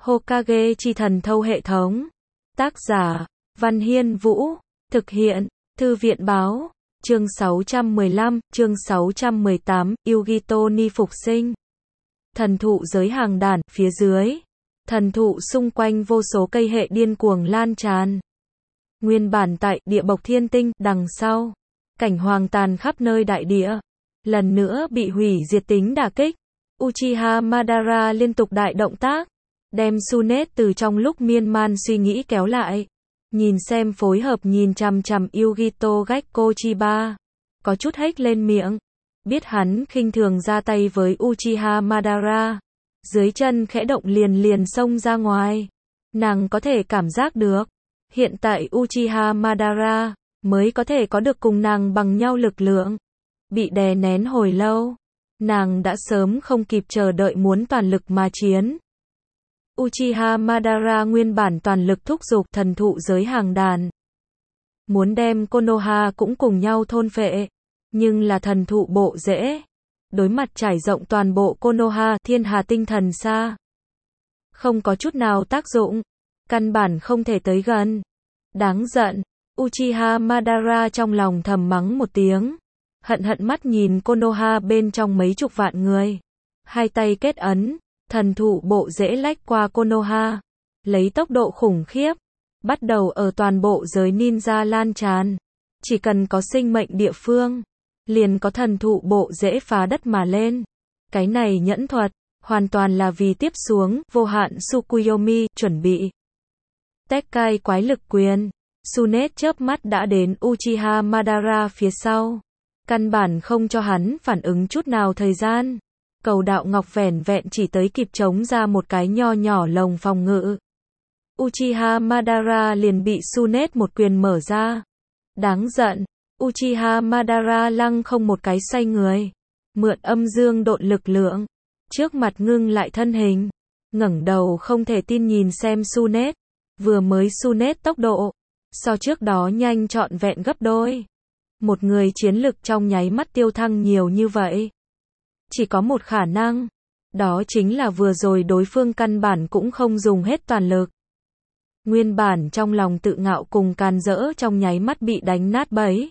Hokage chi thần thâu hệ thống. Tác giả, Văn Hiên Vũ. Thực hiện, Thư viện Báo. Chương 615, chương 618, Yugito Ni phục sinh. Thần thụ giới hàng đàn, phía dưới. Thần thụ xung quanh vô số cây hệ điên cuồng lan tràn. Nguyên bản tại địa bộc thiên tinh, đằng sau. Cảnh hoang tàn khắp nơi đại địa. Lần nữa bị hủy diệt tính đả kích. Uchiha Madara liên tục đại động tác. Đem Tsunade từ trong lúc miên man suy nghĩ kéo lại. Nhìn xem phối hợp nhìn chằm chằm Yugito Gekko Chiba. Có chút hếch lên miệng. Biết hắn khinh thường ra tay với Uchiha Madara. Dưới chân khẽ động liền xông ra ngoài. Nàng có thể cảm giác được. Hiện tại Uchiha Madara mới có thể có được cùng nàng bằng nhau lực lượng. Bị đè nén hồi lâu. Nàng đã sớm không kịp chờ đợi muốn toàn lực mà chiến. Uchiha Madara nguyên bản toàn lực thúc giục thần thụ giới hàng đàn. Muốn đem Konoha cũng cùng nhau thôn phệ. Nhưng là thần thụ bộ rễ. Đối mặt trải rộng toàn bộ Konoha, thiên hà tinh thần xa. Không có chút nào tác dụng. Căn bản không thể tới gần. Đáng giận. Uchiha Madara trong lòng thầm mắng một tiếng. Hận mắt nhìn Konoha bên trong mấy chục vạn người. Hai tay kết ấn. Thần thụ bộ rễ lách qua Konoha. Lấy tốc độ khủng khiếp. Bắt đầu ở toàn bộ giới ninja lan tràn. Chỉ cần có sinh mệnh địa phương. Liền có thần thụ bộ rễ phá đất mà lên. Cái này nhẫn thuật. Hoàn toàn là vì tiếp xuống. Vô hạn Tsukuyomi chuẩn bị. Tekkai quái lực quyền. Tsunade chớp mắt đã đến Uchiha Madara phía sau. Căn bản không cho hắn phản ứng chút nào thời gian. Cầu đạo ngọc vẻn vẹn chỉ tới kịp chống ra một cái nho nhỏ lồng phòng ngự. Uchiha Madara liền bị Tsunade một quyền mở ra. Đáng giận. Uchiha Madara lăng không một cái xoay người. Mượn âm dương độn lực lượng. Trước mặt ngưng lại thân hình. Ngẩng đầu không thể tin nhìn xem Tsunade. Vừa mới Tsunade tốc độ. So trước đó nhanh trọn vẹn gấp đôi. Một người chiến lực trong nháy mắt tiêu thăng nhiều như vậy. Chỉ có một khả năng. Đó chính là vừa rồi đối phương căn bản cũng không dùng hết toàn lực. Nguyên bản trong lòng tự ngạo cùng càn rỡ trong nháy mắt bị đánh nát bấy.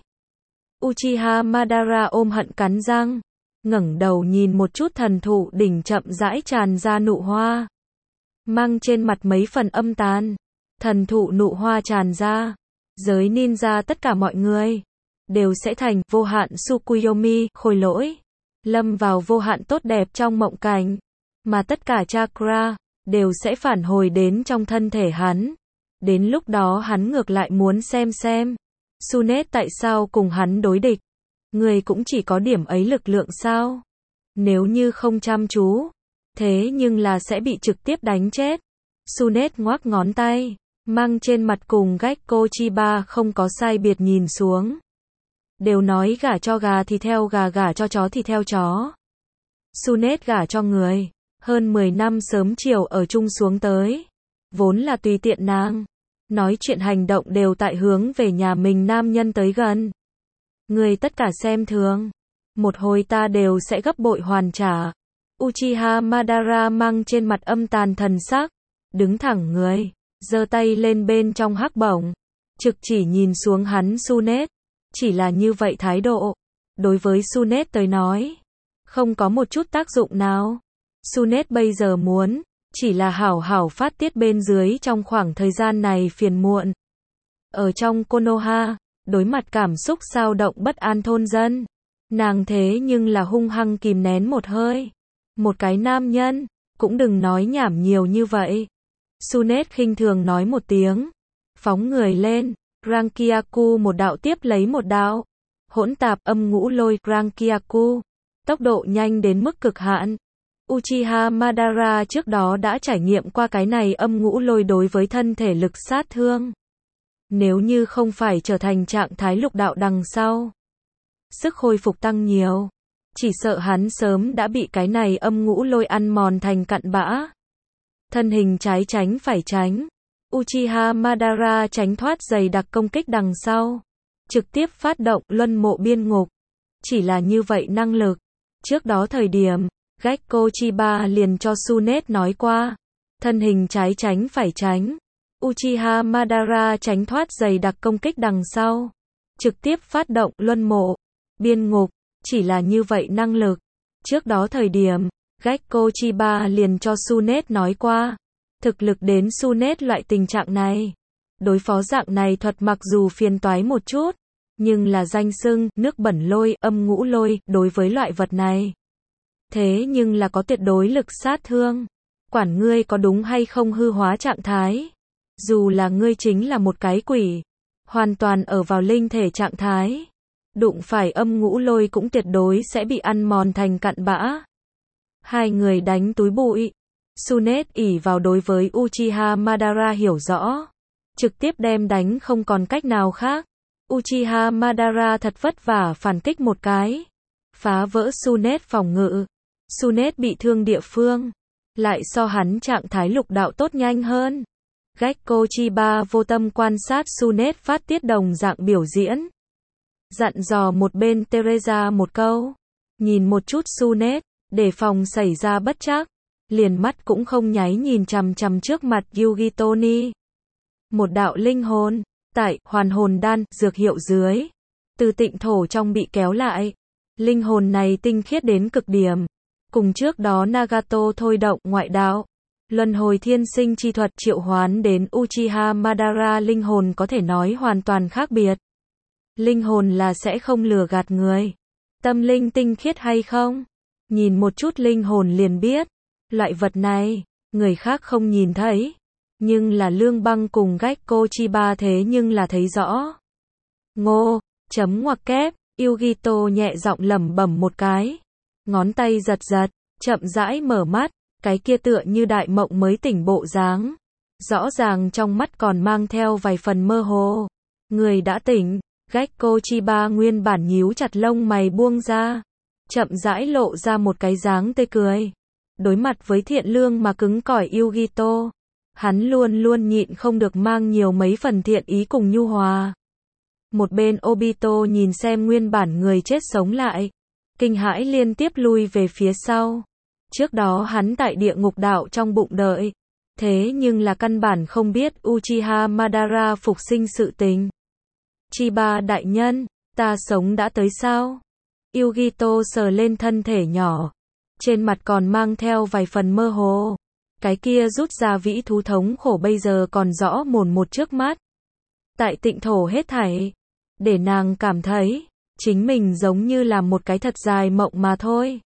Uchiha Madara ôm hận cắn răng. Ngẩng đầu nhìn một chút thần thụ đỉnh chậm rãi tràn ra nụ hoa. Mang trên mặt mấy phần âm tàn. Thần thụ nụ hoa tràn ra. Giới ninja tất cả mọi người. Đều sẽ thành vô hạn Tsukuyomi, khôi lỗi. Lâm vào vô hạn tốt đẹp trong mộng cảnh. Mà tất cả chakra đều sẽ phản hồi đến trong thân thể hắn. Đến lúc đó hắn ngược lại muốn xem. Tsunade tại sao cùng hắn đối địch? Người cũng chỉ có điểm ấy lực lượng sao? Nếu như không chăm chú. Thế nhưng là sẽ bị trực tiếp đánh chết. Tsunade ngoác ngón tay. Mang trên mặt cùng Gekko Chiba không có sai biệt nhìn xuống. Đều nói gả cho gà thì theo gà, gả cho chó thì theo chó. Tsunade gả cho người. Hơn 10 năm sớm chiều ở chung xuống tới. Vốn là tùy tiện nàng. Nói chuyện hành động đều tại hướng về nhà mình nam nhân tới gần. Người tất cả xem thường. Một hồi ta đều sẽ gấp bội hoàn trả. Uchiha Madara mang trên mặt âm tàn thần sắc. Đứng thẳng người. Giơ tay lên bên trong hắc bổng. Trực chỉ nhìn xuống hắn Tsunade. Chỉ là như vậy thái độ. Đối với Tsunade tới nói. Không có một chút tác dụng nào. Tsunade bây giờ muốn. Chỉ là hảo hảo phát tiết bên dưới trong khoảng thời gian này phiền muộn. Ở trong Konoha. Đối mặt cảm xúc xao động bất an thôn dân. Nàng thế nhưng là hung hăng kìm nén một hơi. Một cái nam nhân. Cũng đừng nói nhảm nhiều như vậy. Tsunade khinh thường nói một tiếng. Phóng người lên. Rankyaku một đạo tiếp lấy một đạo. Hỗn tạp âm ngũ lôi Rankyaku. Tốc độ nhanh đến mức cực hạn. Uchiha Madara trước đó đã trải nghiệm qua cái này âm ngũ lôi đối với thân thể lực sát thương. Nếu như không phải trở thành trạng thái lục đạo đằng sau. Sức hồi phục tăng nhiều. Chỉ sợ hắn sớm đã bị cái này âm ngũ lôi ăn mòn thành cặn bã. Thân hình trái tránh phải tránh. Uchiha Madara tránh thoát dày đặc công kích đằng sau. Trực tiếp phát động luân mộ biên ngục. Chỉ là như vậy năng lực. Trước đó thời điểm, Gekko Chiba liền cho Tsunade nói qua. thân hình trái tránh phải tránh. Uchiha Madara tránh thoát dày đặc công kích đằng sau, trực tiếp phát động luân mộ, biên ngục, chỉ là như vậy năng lực. Trước đó thời điểm, Gekko Chiba liền cho Tsunade nói qua, thực lực đến Tsunade loại tình trạng này. Đối phó dạng này thuật mặc dù phiền toái một chút, nhưng là danh xưng, nước bẩn lôi, âm ngũ lôi, đối với loại vật này. Thế nhưng là có tuyệt đối lực sát thương. Quản ngươi có đúng hay không hư hóa trạng thái. Dù là ngươi chính là một cái quỷ, hoàn toàn ở vào linh thể trạng thái. Đụng phải âm ngũ lôi cũng tuyệt đối sẽ bị ăn mòn thành cặn bã. Hai người đánh túi bụi. Tsunade ỷ vào đối với Uchiha Madara hiểu rõ, trực tiếp đem đánh không còn cách nào khác. Uchiha Madara thật vất vả phản kích một cái, phá vỡ Tsunade phòng ngự. Tsunade bị thương địa phương, lại so hắn trạng thái lục đạo tốt nhanh hơn. Gekko Chiba vô tâm quan sát Tsunade phát tiết đồng dạng biểu diễn. Dặn dò một bên Teresa một câu. Nhìn một chút Tsunade, để phòng xảy ra bất trắc. Liền mắt cũng không nháy nhìn chằm chằm trước mặt Yugitomi. Một đạo linh hồn, tại hoàn hồn đan, dược hiệu dưới. Từ tịnh thổ trong bị kéo lại. Linh hồn này tinh khiết đến cực điểm. Cùng trước đó Nagato thôi động ngoại đạo. Luân hồi thiên sinh chi thuật triệu hoán đến Uchiha Madara linh hồn có thể nói hoàn toàn khác biệt. Linh hồn là sẽ không lừa gạt người. Tâm linh tinh khiết hay không? Nhìn một chút linh hồn liền biết. Loại vật này, người khác không nhìn thấy. Nhưng là Lương Băng cùng Gekko Chiba thế nhưng là thấy rõ. Ngô, chấm ngoặc kép, Yugito nhẹ giọng lẩm bẩm một cái. Ngón tay giật giật, chậm rãi mở mắt. Cái kia tựa như đại mộng mới tỉnh bộ dáng. Rõ ràng trong mắt còn mang theo vài phần mơ hồ. Người đã tỉnh. Gekko Chiba nguyên bản nhíu chặt lông mày buông ra. Chậm rãi lộ ra một cái dáng tươi cười. Đối mặt với thiện lương mà cứng cỏi Yugito, hắn luôn luôn nhịn không được mang nhiều mấy phần thiện ý cùng nhu hòa. Một bên Obito nhìn xem nguyên bản người chết sống lại. Kinh hãi liên tiếp lui về phía sau. Trước đó hắn tại địa ngục đạo trong bụng đợi. Thế nhưng là căn bản không biết Uchiha Madara phục sinh sự tình. Chiba đại nhân, ta sống đã tới sao? Yugito sờ lên thân thể nhỏ. Trên mặt còn mang theo vài phần mơ hồ. Cái kia rút ra vĩ thú thống khổ bây giờ còn rõ mồn một trước mắt. Tại tịnh thổ hết thảy. Để nàng cảm thấy, chính mình giống như là một cái thật dài mộng mà thôi.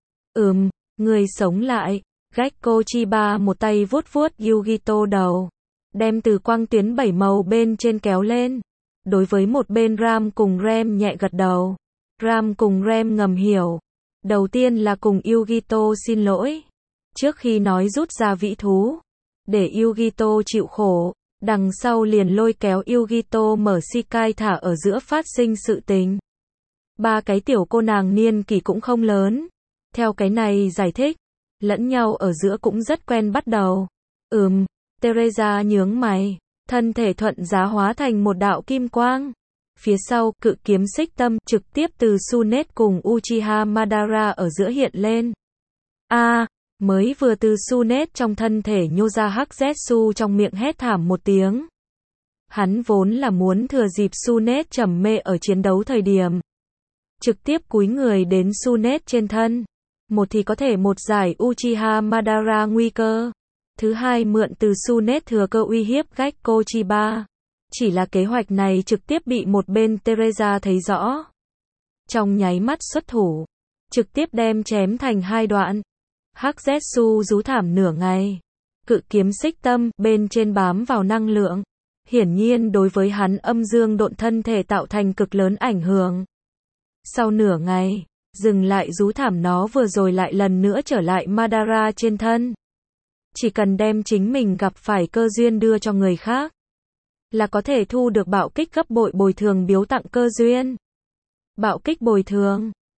Người sống lại. Gekko Chiba một tay vuốt vuốt Yugito đầu. Đem từ quang tuyến 7 màu bên trên kéo lên. Đối với một bên Ram cùng Rem nhẹ gật đầu. Ram cùng Rem ngầm hiểu. Đầu tiên là cùng Yugito xin lỗi. Trước khi nói rút ra vĩ thú. Để Yugito chịu khổ. Đằng sau liền lôi kéo Yugito mở Shikai thả ở giữa phát sinh sự tình. Ba cái tiểu cô nàng niên kỷ cũng không lớn. Theo cái này giải thích. Lẫn nhau ở giữa cũng rất quen bắt đầu. Teresa nhướng mày. Thân thể thuận giá hóa thành một đạo kim quang. Phía sau, cự kiếm xích tâm trực tiếp từ Tsunade cùng Uchiha Madara ở giữa hiện lên. Mới vừa từ Tsunade trong thân thể nhô ra Hắc Zetsu trong miệng hét thảm một tiếng. Hắn vốn là muốn thừa dịp Tsunade trầm mê ở chiến đấu thời điểm. Trực tiếp cúi người đến Tsunade trên thân. Một thì có thể một giải Uchiha Madara nguy cơ. Thứ hai mượn từ Tsunade thừa cơ uy hiếp Gekko Chiba. Chỉ là kế hoạch này trực tiếp bị một bên Teresa thấy rõ. Trong nháy mắt xuất thủ. Trực tiếp đem chém thành hai đoạn. Hắc Zetsu rú thảm nửa ngày. Cự kiếm xích tâm bên trên bám vào năng lượng. Hiển nhiên đối với hắn âm dương độn thân thể tạo thành cực lớn ảnh hưởng. Sau nửa ngày, dừng lại rú thảm nó vừa rồi lại lần nữa trở lại Madara trên thân. Chỉ cần đem chính mình gặp phải cơ duyên đưa cho người khác. Là có thể thu được bạo kích gấp bội bồi thường biếu tặng cơ duyên. Bạo kích bồi thường.